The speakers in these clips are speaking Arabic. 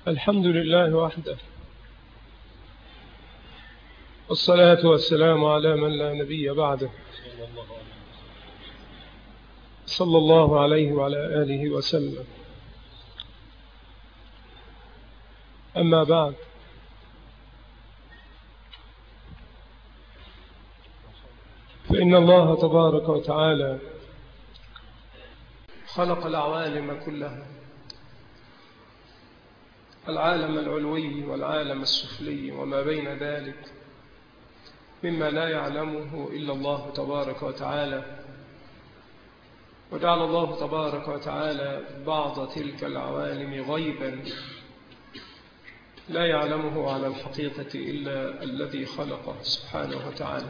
الحمد لله وحده، والصلاة والسلام على من لا نبي بعده، صلى الله عليه وعلى آله وسلم. أما بعد، فإن الله تبارك وتعالى خلق العوالم كلها، العالم العلوي والعالم السفلي وما بين ذلك مما لا يعلمه إلا الله تبارك وتعالى. وجعل الله تبارك وتعالى بعض تلك العوالم غيبا لا يعلمه على الحقيقة إلا الذي خلقه سبحانه وتعالى.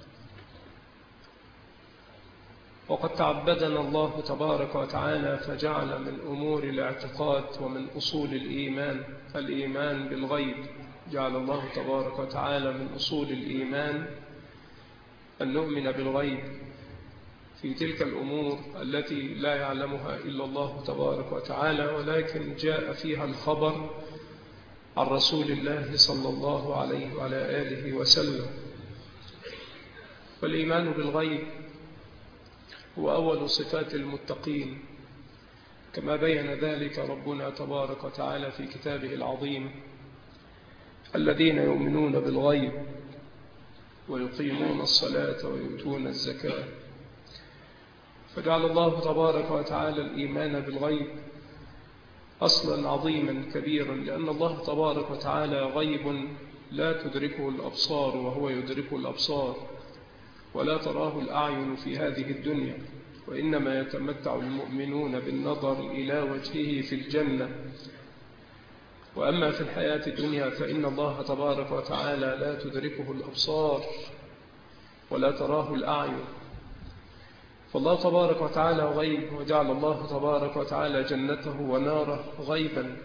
وقد تعبدنا الله تبارك وتعالى فجعل من أمور الاعتقاد ومن أصول الإيمان بالغيب. جعل الله تبارك وتعالى من أصول الإيمان أن نؤمن بالغيب في تلك الأمور التي لا يعلمها إلا الله تبارك وتعالى، ولكن جاء فيها الخبر عن رسول الله صلى الله عليه وعلى آله وسلم. والإيمان بالغيب هو أول صفات المتقين، كما بين ذلك ربنا تبارك وتعالى في كتابه العظيم: الذين يؤمنون بالغيب ويقيمون الصلاة ويؤتون الزكاة. فجعل الله تبارك وتعالى الإيمان بالغيب أصلا عظيما كبيرا، لأن الله تبارك وتعالى غيب لا تدركه الأبصار وهو يدرك الأبصار، ولا تراه الأعين في هذه الدنيا، وإنما يتمتع المؤمنون بالنظر إلى وجهه في الجنة. وأما في الحياة الدنيا فإن الله تبارك وتعالى لا تدركه الأبصار ولا تراه الأعين. فالله تبارك وتعالى غيب، وجعل الله تبارك وتعالى جنته وناره غيبا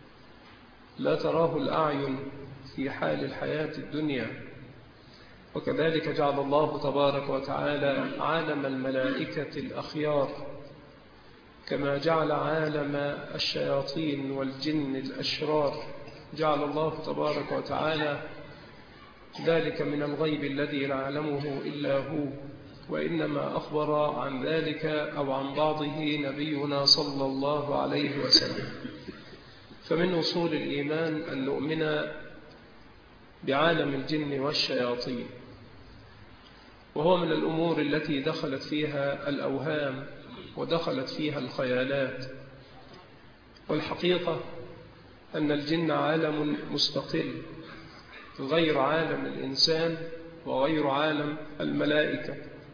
لا تراه الأعين في حال الحياة الدنيا. وكذلك جعل الله تبارك وتعالى عالم الملائكة الأخيار، كما جعل عالم الشياطين والجن الأشرار. جعل الله تبارك وتعالى ذلك من الغيب الذي لا يعلمه إلا هو، وإنما أخبر عن ذلك أو عن بعضه نبينا صلى الله عليه وسلم. فمن أصول الإيمان أن نؤمن بعالم الجن والشياطين، وهو من الأمور التي دخلت فيها الأوهام ودخلت فيها الخيالات. والحقيقة أن الجن عالم مستقل غير عالم الإنسان وغير عالم الملائكة.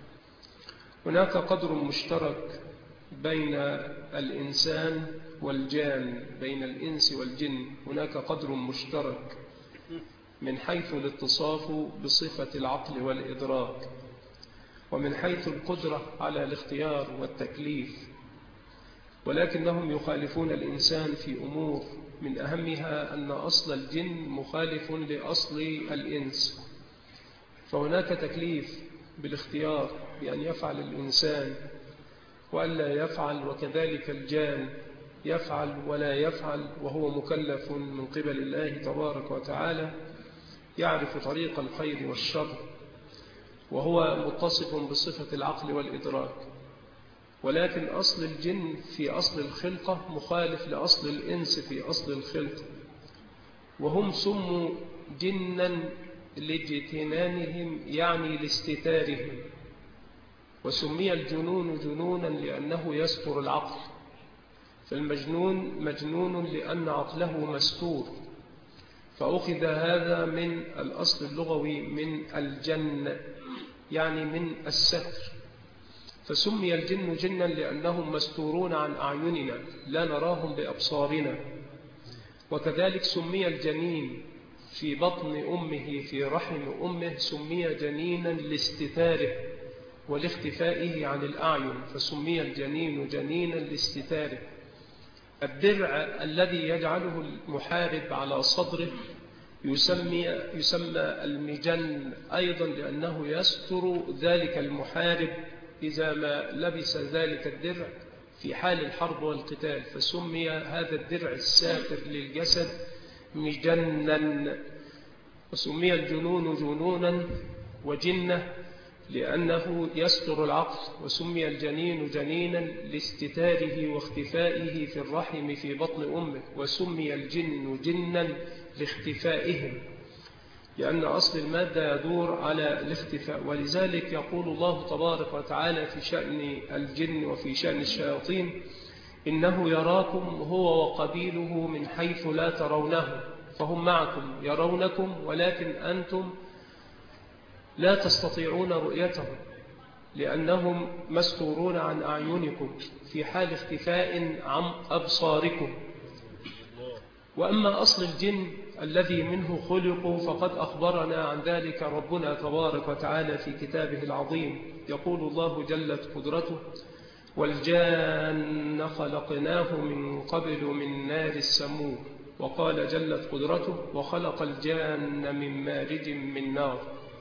هناك قدر مشترك بين الإنسان والجان، بين الإنس والجن هناك قدر مشترك من حيث الاتصاف بصفة العقل والإدراك، ومن حيث القدرة على الاختيار والتكليف، ولكنهم يخالفون الإنسان في أمور، من أهمها أن أصل الجن مخالف لأصل الإنس. فهناك تكليف بالاختيار بأن يفعل الإنسان وألا يفعل، وكذلك الجان يفعل ولا يفعل، وهو مكلف من قبل الله تبارك وتعالى، يعرف طريق الخير والشر، وهو متصف بصفة العقل والإدراك. ولكن أصل الجن في أصل الخلقة مخالف لأصل الإنس في أصل الخلقة، وهم سموا جنا لاجتنانهم، يعني لاستتارهم. وسمي الجنون جنونا لأنه يستر العقل، فالمجنون مجنون لأن عقله مستور. فأخذ هذا من الأصل اللغوي من الجن، يعني من الستر. فسمي الجن جنا لأنهم مستورون عن أعيننا، لا نراهم بأبصارنا. وكذلك سمي الجنين في بطن أمه في رحم أمه سمي جنينا لاستتاره ولاختفائه عن الأعين، فسمي الجنين جنينا لاستتاره. الدرع الذي يجعله المحارب على صدره يسمى المجن أيضا، لأنه يستر ذلك المحارب إذا ما لبس ذلك الدرع، في حال الحرب والقتال، فسمي هذا الدرع الساتر للجسد مجنا. وسمي الجنون جنونا وجنة لأنه يستر العقل، وسمي الجنين جنينا لاستتاره واختفائه في الرحم في بطن أمه، وسمي الجن جنا لاختفائهم، لأن أصل المادة يدور على الاختفاء. ولذلك يقول الله تبارك وتعالى في شأن الجن وفي شأن الشياطين: إنه يراكم هو وقبيله من حيث لا ترونه، فهم معكم يرونكم ولكن أنتم لا تستطيعون رؤيتهم لأنهم مستورون عن أعينكم في حال اختفاء عن أبصاركم. وأما أصل الجن الذي منه خلقوا فقد أخبرنا عن ذلك ربنا تبارك وتعالى في كتابه العظيم. يقول الله جلت قدرته: والجان خلقناه من قبل من نار السموم. وقال جلت قدرته: وخلق الجان من مارج من نار.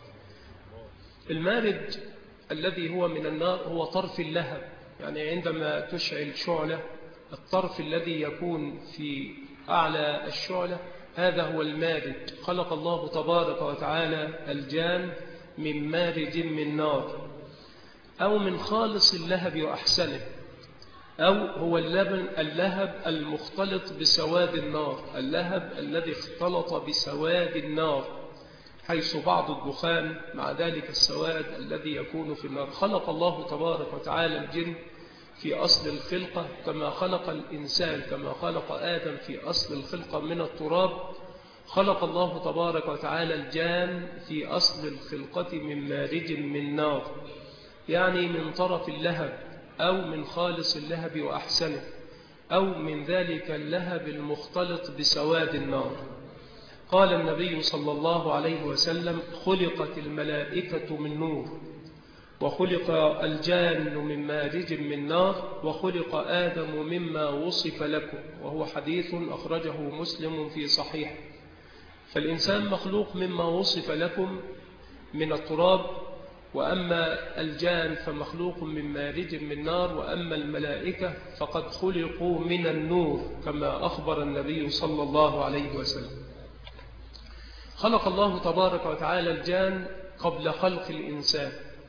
المارج الذي هو من النار هو طرف اللهب، يعني عندما تشعل شعلة الطرف الذي يكون في أعلى الشعلة هذا هو المارج. خلق الله تبارك وتعالى الجان من مارج من نار، أو من خالص اللهب وأحسنه، أو هو اللهب المختلط بسواد النار، اللهب الذي اختلط بسواد النار، حيث بعض الدخان مع ذلك السواد الذي يكون في النار. خلق الله تبارك وتعالى الجن في أصل الخلقة كما خلق الإنسان، كما خلق آدم في أصل الخلقة من التراب. خلق الله تبارك وتعالى الجان في أصل الخلقة من مارج من نار، يعني من طرف اللهب أو من خالص اللهب وأحسنه، أو من ذلك اللهب المختلط بسواد النار. قال النبي صلى الله عليه وسلم: خلقت الملائكة من نور، وخلق الجان من مارج من نار، وخلق آدم مما وصف لكم. وهو حديث أخرجه مسلم في صحيح. فالإنسان مخلوق مما وصف لكم من التراب، وأما الجان فمخلوق من مارج من نار، وأما الملائكة فقد خلقوا من النور كما أخبر النبي صلى الله عليه وسلم. خلق الله تبارك وتعالى الجان قبل خلق الإنسان،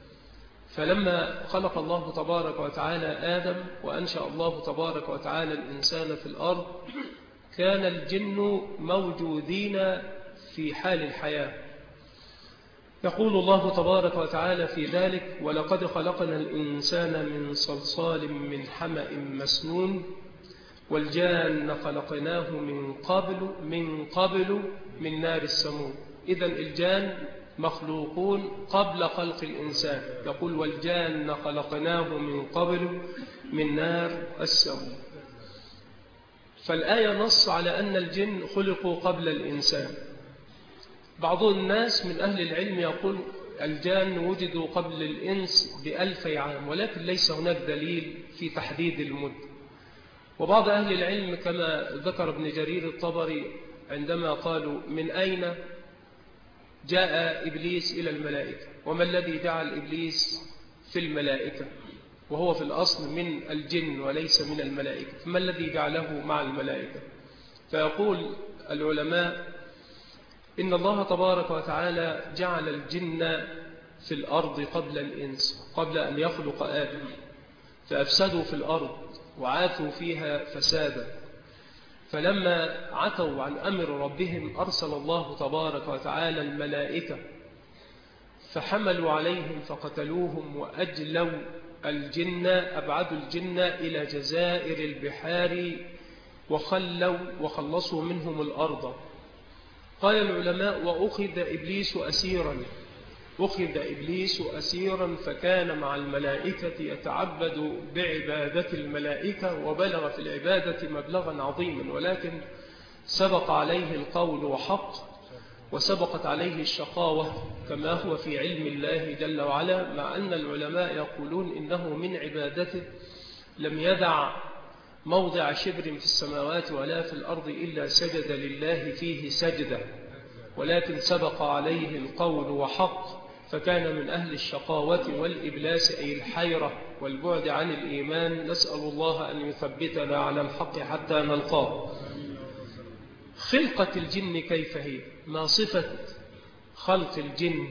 فلما خلق الله تبارك وتعالى آدم وأنشأ الله تبارك وتعالى الإنسان في الأرض، كان الجن موجودين في حال الحياة. يقول الله تبارك وتعالى في ذلك: ولقد خلقنا الإنسان من صلصال من حمأ مسنون، والجان خلقناه من قبل من نار السموم. إذن الجان مخلوقون قبل خلق الإنسان. يقول: والجان خلقناه من قبل من نار السموم. فالآية نص على أن الجن خلقوا قبل الإنسان. بعض الناس من أهل العلم يقول الجان وجدوا قبل الإنس ب1000 عام، ولكن ليس هناك دليل في تحديد المدة. وبعض أهل العلم كما ذكر ابن جرير الطبري عندما قالوا: من أين جاء إبليس إلى الملائكة؟ وما الذي جعل إبليس في الملائكة وهو في الأصل من الجن وليس من الملائكة؟ فما الذي جعله مع الملائكة؟ فيقول العلماء: إن الله تبارك وتعالى جعل الجن في الأرض قبل الإنس، قبل أن يخلق آدم، فأفسدوا في الأرض وعاثوا فيها فسادا. فلما عتوا عن أمر ربهم أرسل الله تبارك وتعالى الملائكة فحملوا عليهم فقتلوهم، وأجلوا الجن، أبعدوا الجن إلى جزائر البحار وخلصوا منهم الأرض. قال العلماء: وأخذ إبليس أسيرا فكان مع الملائكة يتعبد بعبادة الملائكة، وبلغ في العبادة مبلغا عظيما، ولكن سبق عليه القول وحق، وسبقت عليه الشقاوة كما هو في علم الله جل وعلا. مع أن العلماء يقولون إنه من عبادته لم يدع موضع شبر في السماوات ولا في الأرض إلا سجد لله فيه سجدة، ولكن سبق عليه القول وحق، فكان من أهل الشقاوة والإبلاس أي الحيرة والبعد عن الإيمان. نسأل الله أن يثبتنا على الحق حتى نلقاه. خلقة الجن كيف هي؟ ما صفة خلق الجن؟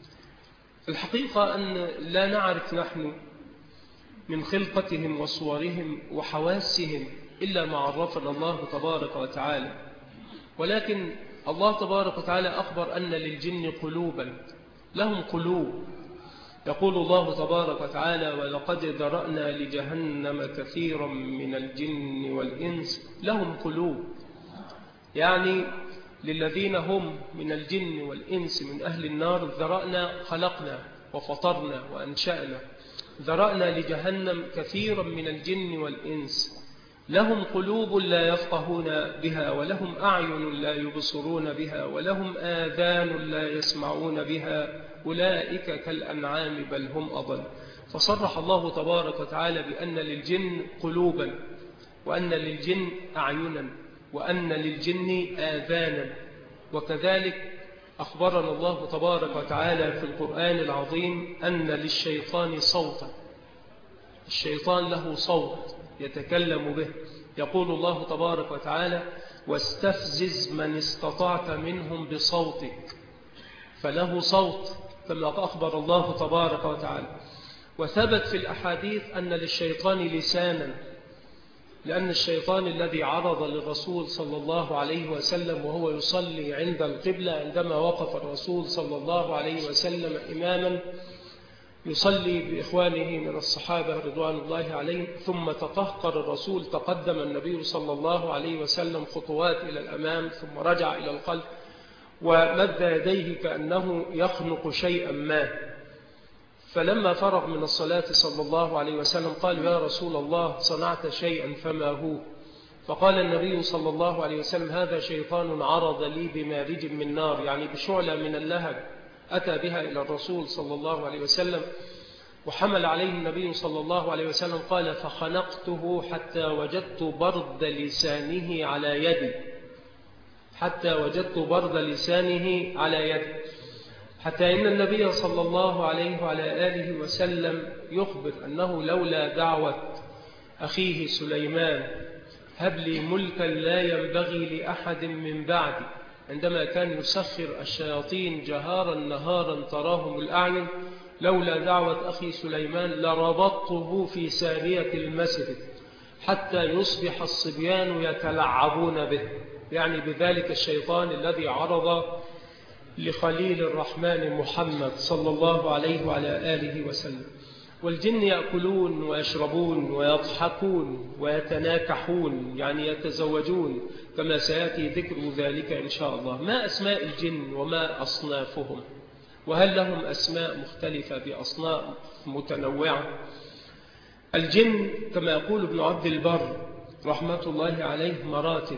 الحقيقة أن لا نعرف نحن من خلقتهم وصورهم وحواسهم إلا ما عرفنا الله تبارك وتعالى، ولكن الله تبارك وتعالى أخبر أن للجن قلوبا، لهم قلوب. يقول الله تبارك وتعالى: ولقد ذرأنا لجهنم كثيرا من الجن والإنس لهم قلوب، يعني للذين هم من الجن والإنس من أهل النار ذرأنا، خلقنا وفطرنا وأنشأنا. ذرأنا لجهنم كثيرا من الجن والإنس لهم قلوب لا يفقهون بها، ولهم أعين لا يبصرون بها، ولهم آذان لا يسمعون بها، أولئك كالأنعام بل هم أضل. فصرح الله تبارك وتعالى بأن للجن قلوبا، وأن للجن أعينا، وأن للجن آذانا. وكذلك أخبرنا الله تبارك وتعالى في القرآن العظيم أن للشيطان صوتا، الشيطان له صوت يتكلم به. يقول الله تبارك وتعالى: واستفزز من استطعت منهم بصوتك، فله صوت كما أخبر الله تبارك وتعالى. وثبت في الأحاديث أن للشيطان لسانا، لأن الشيطان الذي عرض للرسول صلى الله عليه وسلم وهو يصلي عند القبلة، عندما وقف الرسول صلى الله عليه وسلم إماما يصلي بإخوانه من الصحابة رضوان الله عليهم، ثم تقهقر الرسول، تقدم النبي صلى الله عليه وسلم خطوات إلى الأمام ثم رجع إلى الخلف ومد يديه كأنه يخنق شيئا ما. فلما فرغ من الصلاة صلى الله عليه وسلم قال: يا رسول الله صنعت شيئا فما هو؟ فقال النبي صلى الله عليه وسلم: هذا شيطان عرض لي بمارج من نار، يعني بشعلة من اللهب، أتى بها إلى الرسول صلى الله عليه وسلم وحمل عليه النبي صلى الله عليه وسلم. قال: فخنقته حتى وجدت برد لسانه على يدي، حتى وجدت برد لسانه على يدي، حتى إن النبي صلى الله عليه وعلى آله وسلم يخبر أنه لولا دعوة أخيه سليمان: هب لي ملكا لا ينبغي لأحد من بعدي، عندما كان يسخر الشياطين جهارا نهارا تراهم الأعين، لولا دعوة أخي سليمان لربطته في سارية المسجد حتى يصبح الصبيان يتلعبون به، يعني بذلك الشيطان الذي عرض لخليل الرحمن محمد صلى الله عليه وعلى آله وسلم. والجن يأكلون ويشربون ويضحكون ويتناكحون، يعني يتزوجون، كما سيأتي ذكر ذلك إن شاء الله. ما أسماء الجن وما أصنافهم؟ وهل لهم أسماء مختلفة بأصناف متنوعة؟ الجن كما يقول ابن عبد البر رحمة الله عليه مراتب.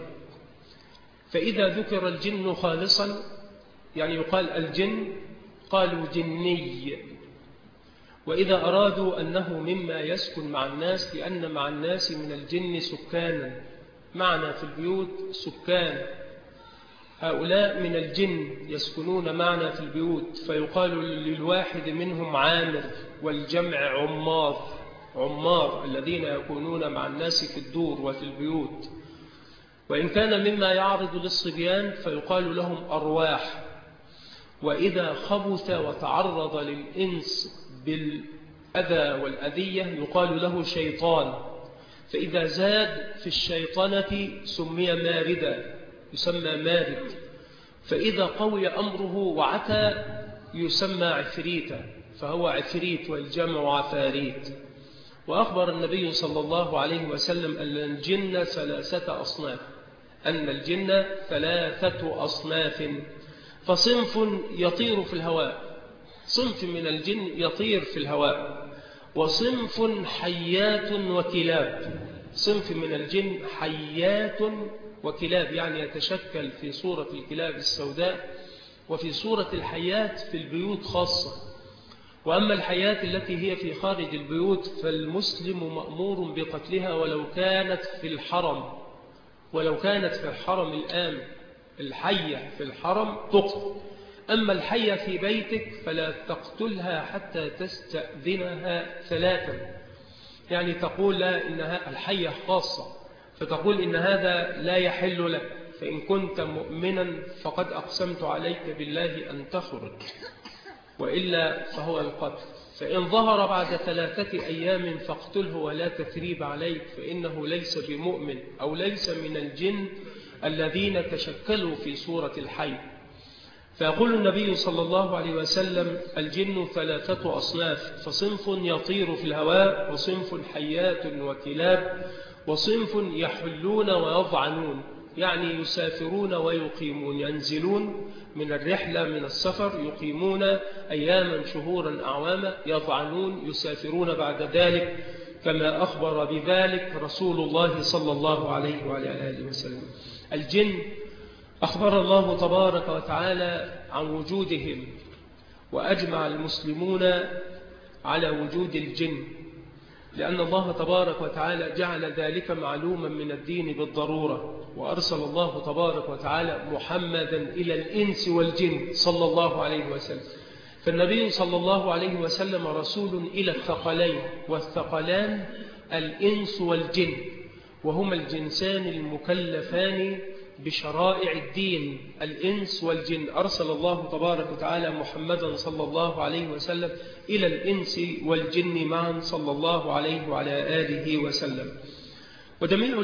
فإذا ذكر الجن خالصا، يعني يقال الجن، قالوا جني. وإذا أرادوا أنه مما يسكن مع الناس، لأن مع الناس من الجن سكانا، معنا في البيوت سكان، هؤلاء من الجن يسكنون معنا في البيوت، فيقال للواحد منهم عامر، والجمع عمار، عمار الذين يكونون مع الناس في الدور وفي البيوت. وإن كان مما يعرض للصبيان فيقال لهم أرواح. وإذا خبث وتعرض للإنس بالأذى والأذية يقال له شيطان. فإذا زاد في الشيطنة سمي ماردا، يسمى مارد. فإذا قوي أمره وعتى يسمى عفريتا، فهو عفريت، والجمع عفاريت. وأخبر النبي صلى الله عليه وسلم أن الجن ثلاثة أصناف، أن الجن ثلاثة أصناف. فصنف يطير في الهواء، صنف من الجن يطير في الهواء، وصنف حيات وكلاب، صنف من الجن حيات وكلاب، يعني يتشكل في صورة الكلاب السوداء وفي صورة الحيات في البيوت خاصة. وأما الحيات التي هي في خارج البيوت فالمسلم مأمور بقتلها ولو كانت في الحرم، ولو كانت في الحرم الآمن. الحية في الحرم تقتل، أما الحية في بيتك فلا تقتلها حتى تستأذنها ثلاثا. يعني تقول لا إنها الحية خاصة، فتقول إن هذا لا يحل لك، فإن كنت مؤمنا فقد أقسمت عليك بالله أن تخرج، وإلا فهو القتل. فإن ظهر بعد 3 أيام فاقتله ولا تثريب عليك، فإنه ليس بمؤمن أو ليس من الجن الذين تشكلوا في صورة الحي. فيقول النبي صلى الله عليه وسلم: الجن 3 أصناف، فصنف يطير في الهواء، وصنف حيات وكلاب، وصنف يحلون ويضعنون، يعني يسافرون ويقيمون، ينزلون من الرحلة من السفر، يقيمون أياما شهورا أعواما، يضعنون يسافرون بعد ذلك، كما أخبر بذلك رسول الله صلى الله عليه وعلى آله وسلم. الجن أخبر الله تبارك وتعالى عن وجودهم، وأجمع المسلمون على وجود الجن، لأن الله تبارك وتعالى جعل ذلك معلوما من الدين بالضرورة، وأرسل الله تبارك وتعالى محمدا إلى الإنس والجن صلى الله عليه وسلم. فالنبي صلى الله عليه وسلم رسول إلى الثقلين، والثقلان الإنس والجن، وهما الجنسان المكلفان بشرائع الدين، الإنس والجن. أرسل الله تبارك وتعالى محمدا صلى الله عليه وسلم إلى الإنس والجن معا صلى الله عليه وعلى آله وسلم. وجميع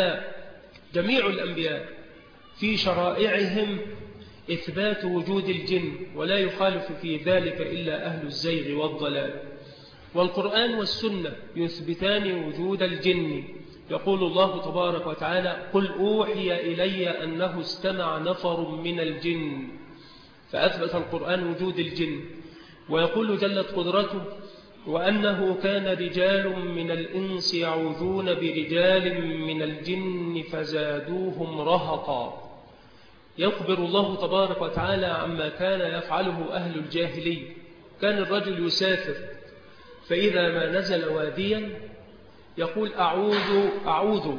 الأنبياء في شرائعهم إثبات وجود الجن، ولا يخالف في ذلك إلا أهل الزيغ والضلال. والقرآن والسنة يثبتان وجود الجن. يقول الله تبارك وتعالى: قل أوحي إلي أنه استمع نفر من الجن، فأثبت القرآن وجود الجن. ويقول جلت قدرته: وأنه كان رجال من الإنس يعوذون برجال من الجن فزادوهم رهقا. يخبر الله تبارك وتعالى عما كان يفعله أهل الجاهلية. كان الرجل يسافر، فإذا ما نزل واديا يقول: أعوذ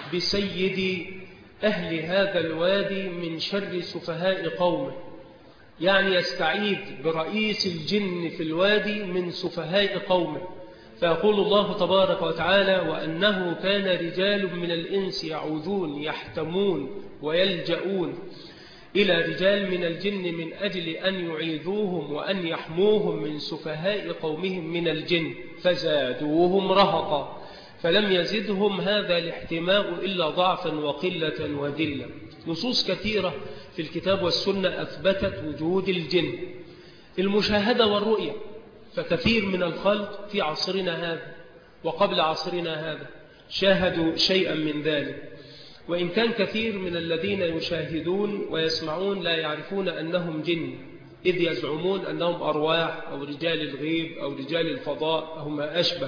بسيد أهل هذا الوادي من شر سفهاء قومه، يعني يستعيذ برئيس الجن في الوادي من سفهاء قومه. فيقول الله تبارك وتعالى: وأنه كان رجال من الإنس يعوذون، يحتمون ويلجؤون إلى رجال من الجن من أجل أن يعيذوهم وأن يحموهم من سفهاء قومهم من الجن، فزادوهم رهقا، فلم يزدهم هذا الاحتماء إلا ضعفا وقلة وذلة. نصوص كثيرة في الكتاب والسنة أثبتت وجود الجن. المشاهدة والرؤية، فكثير من الخلق في عصرنا هذا وقبل عصرنا هذا شاهدوا شيئا من ذلك، وإن كان كثير من الذين يشاهدون ويسمعون لا يعرفون أنهم جن، إذ يزعمون أنهم أرواح أو رجال الغيب أو رجال الفضاء أو ما أشبه.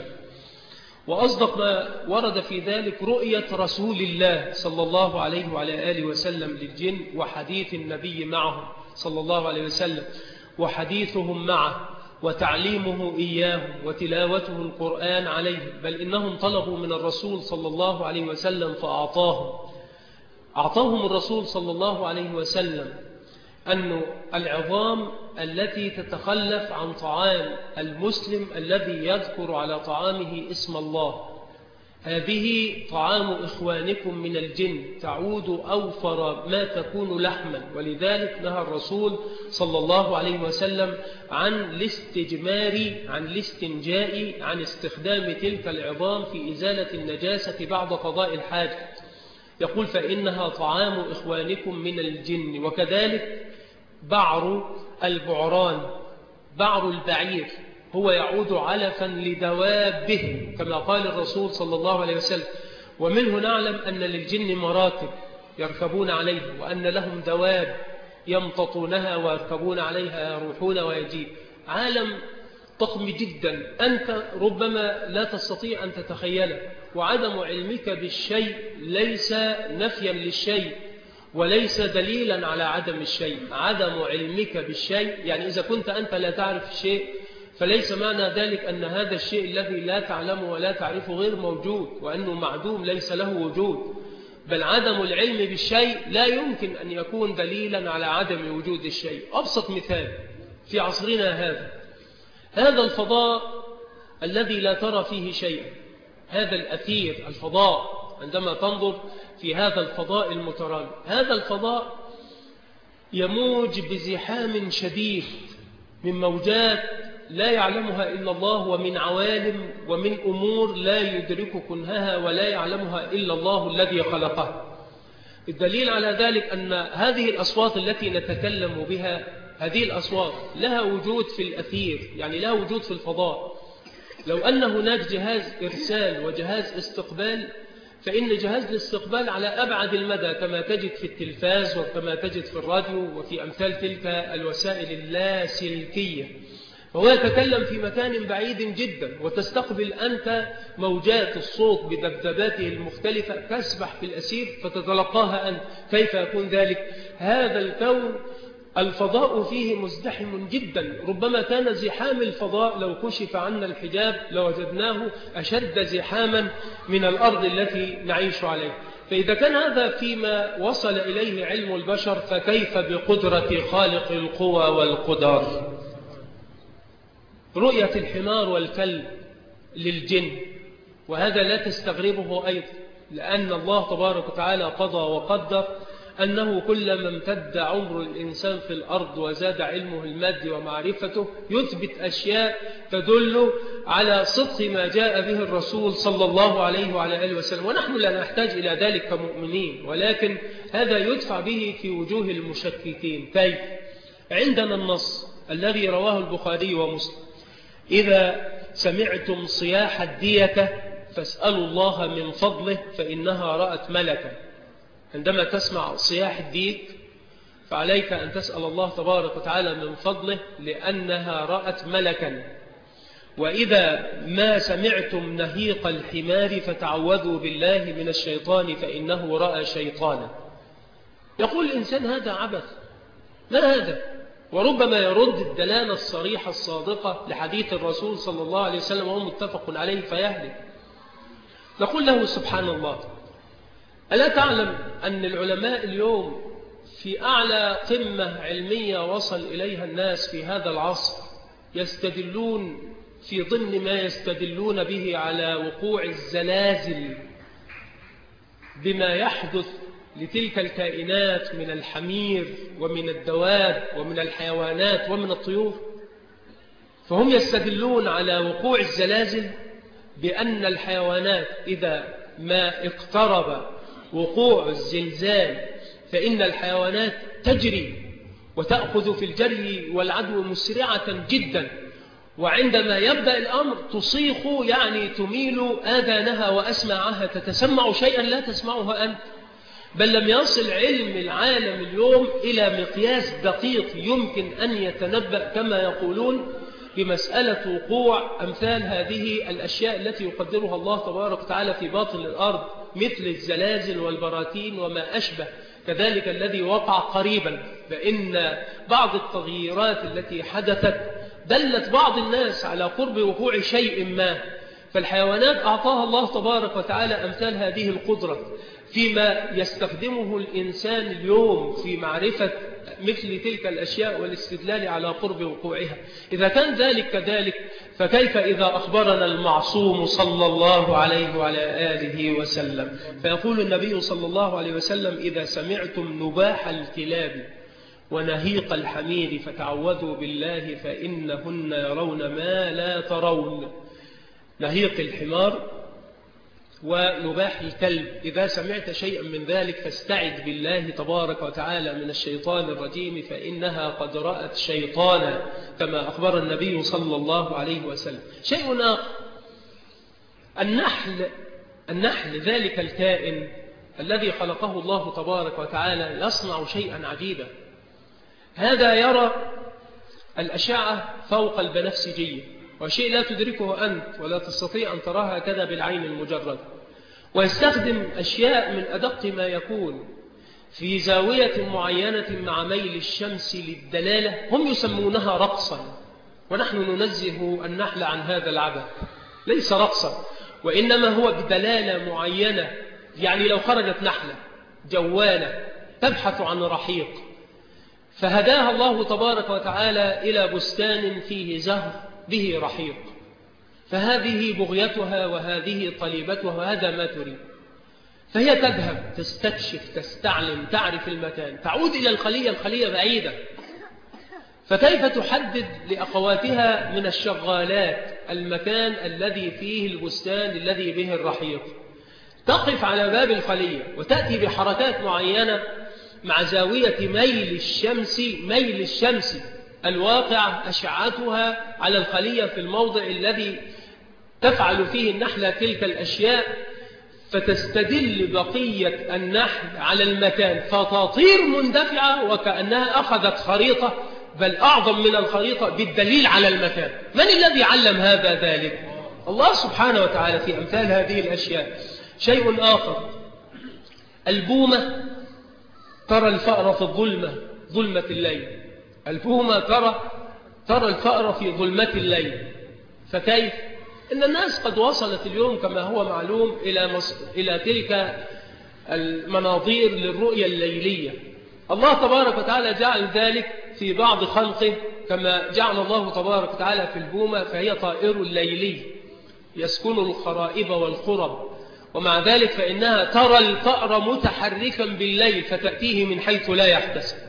وأصدق ما ورد في ذلك رؤية رسول الله صلى الله عليه وعلى آله وسلم للجن، وحديث النبي معهم صلى الله عليه وسلم، وحديثهم معه، وتعليمه إياهم، وتلاوته القرآن عليهم. بل إنهم طلبوا من الرسول صلى الله عليه وسلم فأعطاهم الرسول صلى الله عليه وسلم أن العظام التي تتخلف عن طعام المسلم الذي يذكر على طعامه اسم الله، هذه طعام إخوانكم من الجن، تعود أوفر ما تكون لحما. ولذلك نهى الرسول صلى الله عليه وسلم عن الاستنجاء عن استخدام تلك العظام في إزالة النجاسة بعد قضاء الحاجة. يقول: فإنها طعام إخوانكم من الجن. وكذلك بعر البعران، بعر البعير، هو يعود علفا لدوابهم كما قال الرسول صلى الله عليه وسلم. ومنه نعلم أن للجن مراكب يركبون عليها، وأن لهم دواب يمتطونها ويركبون عليها، يروحون ويجيب. عالم ضخم جدا أنت ربما لا تستطيع أن تتخيله. وعدم علمك بالشيء ليس نفيا للشيء وليس دليلا على عدم الشيء. عدم علمك بالشيء يعني إذا كنت أنت لا تعرف الشيء فليس معنى ذلك أن هذا الشيء الذي لا تعلمه ولا تعرفه غير موجود وأنه معدوم ليس له وجود. بل عدم العلم بالشيء لا يمكن أن يكون دليلا على عدم وجود الشيء. أبسط مثال في عصرنا هذا الفضاء الذي لا ترى فيه شيئا، هذا الأثير الفضاء، عندما تنظر في هذا الفضاء المترامي، هذا الفضاء يموج بزحام شديد من موجات لا يعلمها إلا الله، ومن عوالم ومن أمور لا يدرك كنهها ولا يعلمها إلا الله الذي خلقها. الدليل على ذلك أن هذه الأصوات التي نتكلم بها، هذه الأصوات لها وجود في الأثير، يعني لها وجود في الفضاء. لو أن هناك جهاز إرسال وجهاز استقبال، فإن جهاز الاستقبال على أبعد المدى كما تجد في التلفاز وكما تجد في الراديو وفي أمثال تلك الوسائل اللاسلكية، فهو يتكلم في مكان بعيد جدا، وتستقبل أنت موجات الصوت بذبذباته المختلفة تسبح في الأثير فتتلقاها أنت. كيف يكون ذلك؟ هذا الكون الفضاء فيه مزدحم جدا، ربما كان زحام الفضاء لو كشف عنا الحجاب لوجدناه أشد زحاما من الأرض التي نعيش عليها. فإذا كان هذا فيما وصل إليه علم البشر، فكيف بقدرة خالق القوى والقدر؟ رؤية الحمار والكلب للجن، وهذا لا تستغربه أيضا، لأن الله تبارك وتعالى قضى وقدر أنه كلما امتد عمر الإنسان في الأرض وزاد علمه المادي ومعرفته يثبت أشياء تدل على صدق ما جاء به الرسول صلى الله عليه وعلى آله وسلم، ونحن لا نحتاج إلى ذلك كمؤمنين، ولكن هذا يدفع به في وجوه المشككين. كيف؟ عندنا النص الذي رواه البخاري ومسلم: إذا سمعتم صياح الديكة فاسألوا الله من فضله فإنها رأت ملكا. عندما تسمع صياح الديك فعليك أن تسأل الله تبارك وتعالى من فضله لأنها رأت ملكا. وإذا ما سمعتم نهيق الحمار فتعوذوا بالله من الشيطان فإنه رأى شيطانا. يقول الإنسان هذا عبث، ما هذا؟ وربما يرد الدلالة الصريحة الصادقة لحديث الرسول صلى الله عليه وسلم وهو متفق عليه فيهلك. نقول له: سبحان الله، ألا تعلم أن العلماء اليوم في أعلى قمة علمية وصل إليها الناس في هذا العصر يستدلون في ضمن ما يستدلون به على وقوع الزلازل بما يحدث لتلك الكائنات من الحمير ومن الدواب ومن الحيوانات ومن الطيور؟ فهم يستدلون على وقوع الزلازل بأن الحيوانات إذا ما اقترب وقوع الزلزال فإن الحيوانات تجري وتأخذ في الجري والعدو مسرعة جدا، وعندما يبدأ الأمر تصيخ، يعني تميل آذانها وأسماعها، تتسمع شيئا لا تسمعها أنت. بل لم يصل علم العالم اليوم إلى مقياس دقيق يمكن أن يتنبأ كما يقولون بمسألة وقوع أمثال هذه الأشياء التي يقدرها الله تبارك وتعالى في باطن الأرض، مثل الزلازل والبراكين وما أشبه. كذلك الذي وقع قريبا، فإن بعض التغييرات التي حدثت دلت بعض الناس على قرب وقوع شيء ما. فالحيوانات أعطاها الله تبارك وتعالى أمثال هذه القدرة فيما يستخدمه الإنسان اليوم في معرفة مثل تلك الأشياء والاستدلال على قرب وقوعها. إذا كان ذلك كذلك، فكيف إذا أخبرنا المعصوم صلى الله عليه وعلى آله وسلم؟ فيقول النبي صلى الله عليه وسلم: إذا سمعتم نباح الكلاب ونهيق الحمير فتعوذوا بالله فإنهن يرون ما لا ترون. نهيق الحمار ونباح الكلب، إذا سمعت شيئا من ذلك فاستعذ بالله تبارك وتعالى من الشيطان الرجيم فإنها قد رأت شيطانا، كما أخبر النبي صلى الله عليه وسلم. شيء آخر، النحل ذلك الكائن الذي خلقه الله تبارك وتعالى يصنع شيئا عجيبا. هذا يرى الأشعة فوق البنفسجية، وشيء لا تدركه أنت ولا تستطيع أن تراها كذا بالعين المجرد، ويستخدم أشياء من أدق ما يكون في زاوية معينة مع ميل الشمس للدلالة، هم يسمونها رقصا، ونحن ننزه النحل عن هذا العبث. ليس رقصا، وإنما هو بدلالة معينة. يعني لو خرجت نحلة جوالة تبحث عن رحيق، فهداها الله تبارك وتعالى إلى بستان فيه زهر به رحيق، فهذه بغيتها وهذه طليبتها وهذا ما تريد. فهي تذهب تستكشف تستعلم تعرف المكان، تعود إلى الخلية بعيدة، فكيف تحدد لأخواتها من الشغالات المكان الذي فيه البستان الذي به الرحيق؟ تقف على باب الخلية وتأتي بحركات معينة مع زاوية ميل الشمس الواقع أشعتها على الخلية في الموضع الذي تفعل فيه النحلة تلك الأشياء، فتستدل بقية النحل على المكان فتطير مندفعة وكأنها أخذت خريطة، بل أعظم من الخريطة بالدليل على المكان. من الذي علم هذا ذلك؟ الله سبحانه وتعالى في أمثال هذه الأشياء. شيء آخر، البومة ترى الفأر في ظلمة الليل. البومة ترى الفأر في ظلمة الليل. فكيف؟ إن الناس قد وصلت اليوم كما هو معلوم إلى تلك المناظير للرؤية الليلية. الله تبارك وتعالى جعل ذلك في بعض خلقه، كما جعل الله تبارك وتعالى في البومة، فهي طائر ليلي يسكن الخرائب والقرب، ومع ذلك فإنها ترى الفأر متحركا بالليل فتأتيه من حيث لا يحتسب.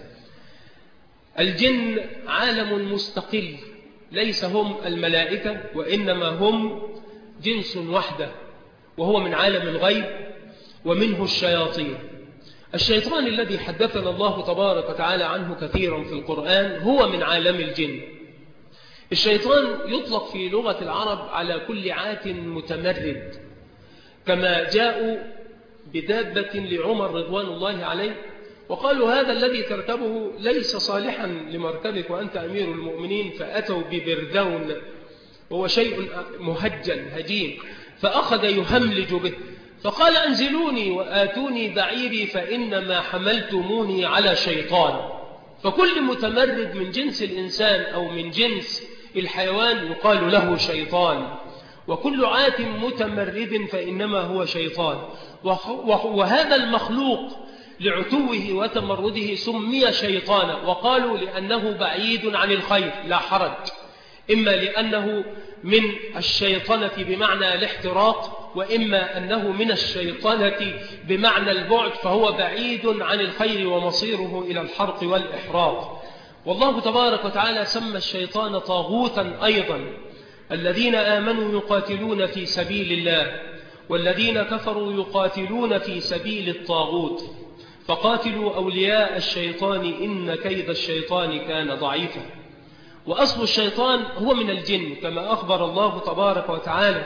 الجن عالم مستقل، ليس هم الملائكة وإنما هم جنس وحده، وهو من عالم الغيب ومنه الشياطين. الشيطان الذي حدثنا الله تبارك وتعالى عنه كثيرا في القرآن هو من عالم الجن. الشيطان يطلق في لغة العرب على كل عات متمرد، كما جاءوا بدابة لعمر رضوان الله عليه وقالوا هذا الذي تركبه ليس صالحا لمركبك وأنت أمير المؤمنين، فأتوا ببردون وهو شيء مهجن هجين، فأخذ يهملج به، فقال أنزلوني وآتوني بعيري فإنما حملتموني على شيطان. فكل متمرد من جنس الإنسان أو من جنس الحيوان يقال له شيطان، وكل عات متمرد فإنما هو شيطان. وهذا المخلوق لعتوه وتمرده سمي شيطانا، وقالوا لأنه بعيد عن الخير لا حرج، إما لأنه من الشيطنة بمعنى الاحتراق، وإما أنه من الشيطنة بمعنى البعد، فهو بعيد عن الخير ومصيره إلى الحرق والإحراق. والله تبارك وتعالى سمى الشيطان طاغوتا أيضا. الذين آمنوا يقاتلون في سبيل الله والذين كفروا يقاتلون في سبيل الطاغوت فقاتلوا أولياء الشيطان إن كيد الشيطان كان ضعيفا. وأصل الشيطان هو من الجن، كما أخبر الله تبارك وتعالى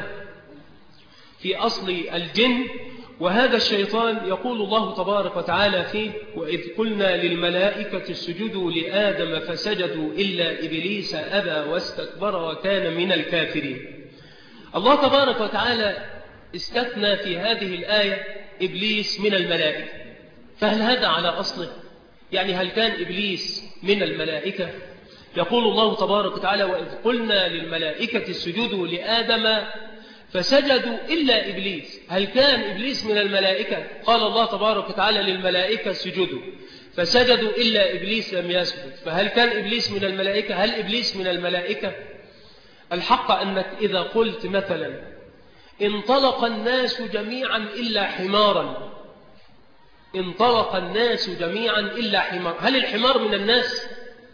في أصل الجن. وهذا الشيطان يقول الله تبارك وتعالى فيه: وإذ قلنا للملائكة اسجدوا لآدم فسجدوا إلا إبليس أبى واستكبر وكان من الكافرين. الله تبارك وتعالى استثنى في هذه الآية إبليس من الملائكة، فهل هذا على أصله؟ يعني هل كان إبليس من الملائكة؟ يقول الله تبارك وتعالى: وإذ قلنا للملائكة اسجدوا لآدم فسجدوا إلا إبليس. هل كان إبليس من الملائكة؟ قال الله تبارك وتعالى للملائكة اسجدوا فسجدوا إلا إبليس لم يسجد. فهل كان إبليس من الملائكة؟ هل إبليس من الملائكة؟ الحق أنك إذا قلت مثلا انطلق الناس جميعا إلا حمارا، انطلق الناس جميعا إلا حمار، هل الحمار من الناس؟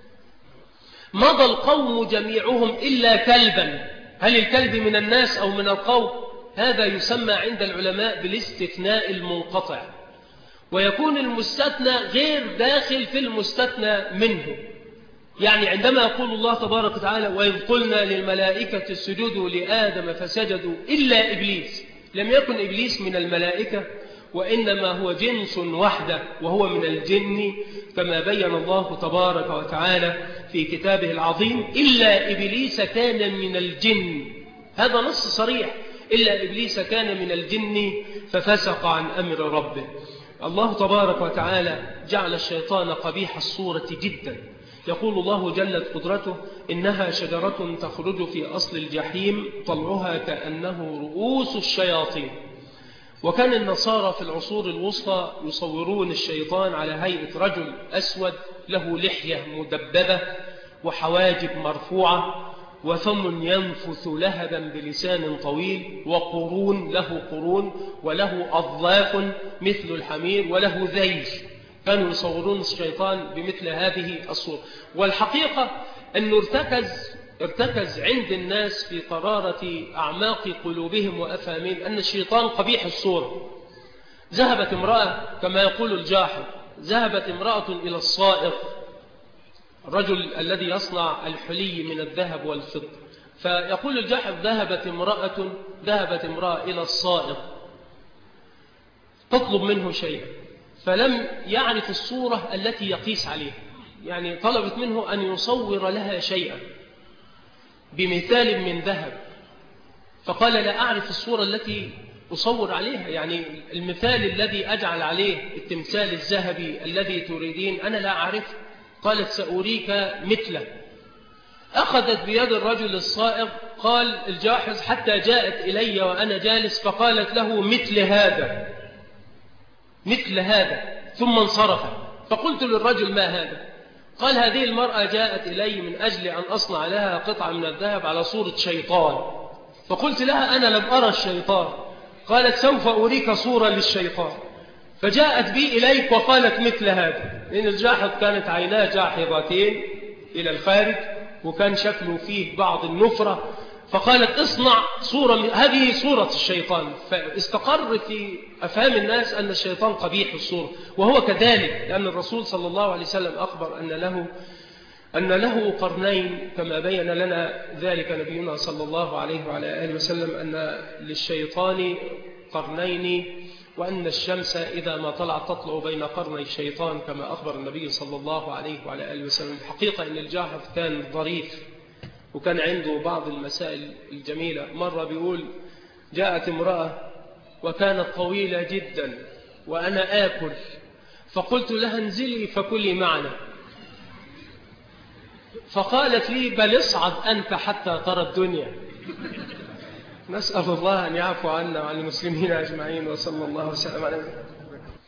مضى القوم جميعهم إلا كلبا، هل الكلب من الناس أو من القوم؟ هذا يسمى عند العلماء بالاستثناء المنقطع، ويكون المستثنى غير داخل في المستثنى منه. يعني عندما يقول الله تبارك وتعالى: وإذ قلنا للملائكة اسجدوا لآدم فسجدوا إلا إبليس، لم يكن إبليس من الملائكة، وإنما هو جنس وحده وهو من الجن، كما بين الله تبارك وتعالى في كتابه العظيم: إلا إبليس كان من الجن. هذا نص صريح: إلا إبليس كان من الجن ففسق عن أمر ربه. الله تبارك وتعالى جعل الشيطان قبيح الصورة جدا. يقول الله جلت قدرته: إنها شجرة تخرج في أصل الجحيم طلعها كأنه رؤوس الشياطين. وكان النصارى في العصور الوسطى يصورون الشيطان على هيئة رجل أسود له لحية مدببة وحواجب مرفوعة، وفم ينفث لهبا بلسان طويل، وقرون له قرون، وله أضلاف مثل الحمير، وله ذيل. كانوا يصورون الشيطان بمثل هذه الصورة. والحقيقة أنه ارتكز عند الناس في قرارة أعماق قلوبهم وأفهامهم أن الشيطان قبيح الصورة. ذهبت امرأة كما يقول الجاحظ، ذهبت امرأة إلى الصائغ، الرجل الذي يصنع الحلي من الذهب والفضة. فيقول الجاحظ ذهبت امرأة إلى الصائغ تطلب منه شيئا، فلم يعرف الصورة التي يقيس عليها، يعني طلبت منه أن يصور لها شيئا بمثال من ذهب، فقال لا أعرف الصورة التي أصور عليها، يعني المثال الذي أجعل عليه التمثال الذهبي الذي تريدين أنا لا أعرف. قالت سأريك مثله. أخذت بيد الرجل الصائغ، قال الجاحظ حتى جاءت إلي وأنا جالس فقالت له مثل هذا ثم انصرفت. فقلت للرجل ما هذا؟ قال هذه المرأة جاءت إلي من أجل أن أصنع لها قطعة من الذهب على صورة شيطان. فقلت لها أنا لم أرى الشيطان. قالت سوف أريك صورة للشيطان. فجاءت بي إليك وقالت مثل هذا، لأن الجاحظ كانت عيناه جاحظتين إلى الخارج وكان شكله فيه بعض النفرة، فقالت اصنع صورة، هذه صورة الشيطان. فاستقر في أفهام الناس أن الشيطان قبيح الصورة، وهو كذلك، لأن الرسول صلى الله عليه وسلم أخبر أن له قرنين، كما بين لنا ذلك نبينا صلى الله عليه وعلى آله وسلم، أن للشيطان قرنين، وأن الشمس إذا ما طلعت تطلع بين قرني الشيطان، كما أخبر النبي صلى الله عليه وعلى آله وسلم. الحقيقة أن الجاحظ كان ظريف وكان عنده بعض المسائل الجميلة. مرة بيقول جاءت امرأة وكانت طويلة جدا وأنا آكل، فقلت لها انزلي فكلي معنا، فقالت لي بل اصعد أنت حتى ترى الدنيا. نسأل الله أن يعفو عنا وعن المسلمين أجمعين، وصلى الله وسلم على